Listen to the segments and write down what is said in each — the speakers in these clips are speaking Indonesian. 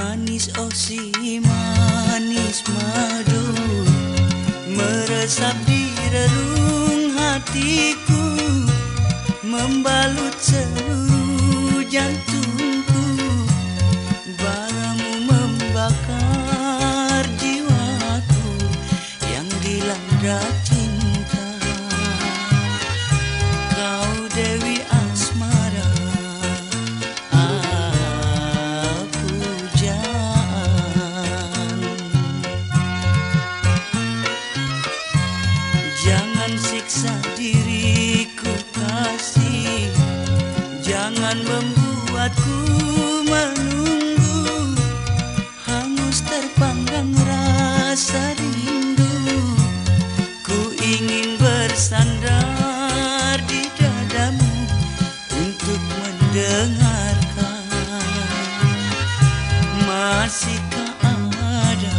Manis oh si manis madu meresap di relung hatiku, membalut seluruh jantungku. Baramu membakar jiwaku yang dilanda cinta. Kau Dewi Asmara, pujaan. Jangan siksa diriku kasih, jangan membuatku menunggu, hangus terpanggang rasa rindu. Ku ingin bersandar di dadamu untuk mendengarkan. Masihkah ada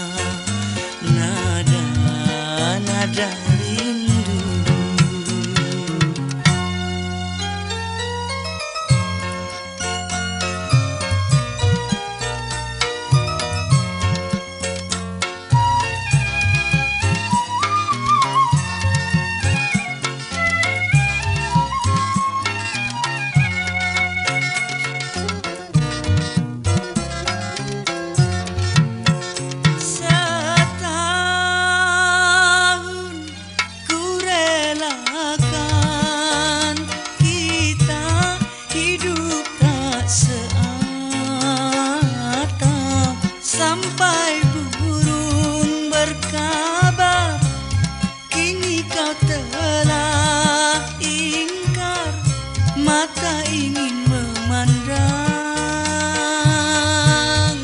nada-nada rindu? Sampai burung berkabar, kini kau telah ingkar, mata ingin memandang.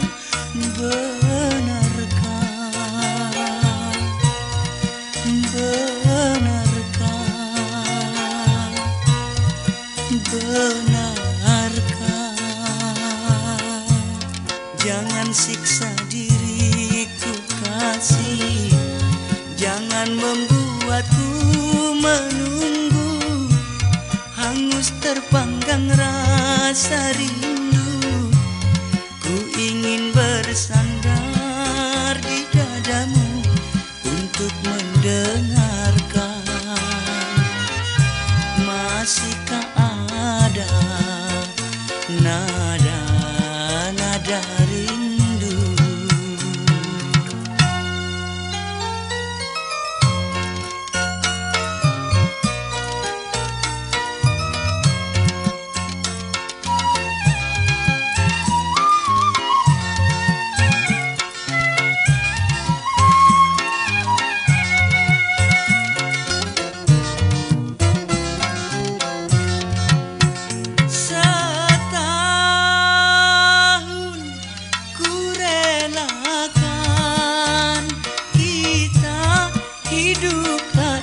Benarkah, benarkah, benarkah? Jangan siksa diriku kasih, jangan membuatku menunggu, hangus terpanggang rasa rindu. Ku ingin bersandar di dadamu untuk mendengarkan. Masihkah ada nada-nada rindu? Hidup tak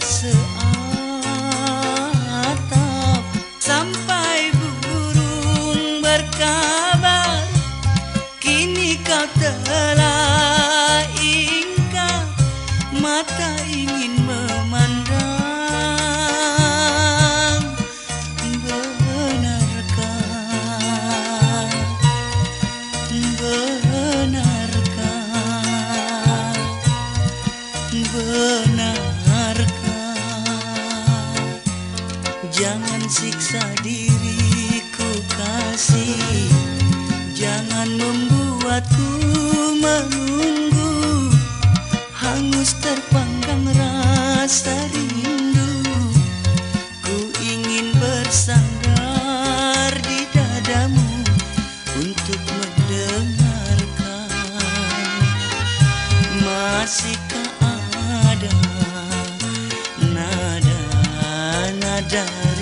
seatap, sampai burung berkabar, kini kau telah ingkar, mata ingin memandang. Benarkah, benarkah, benarkah? Jangan siksa diriku kasih, jangan membuatku menunggu, hangus terpanggang rasa rindu. Ku ingin bersandar di dadamu untuk mendengarkan. Masihkah ada nada-nada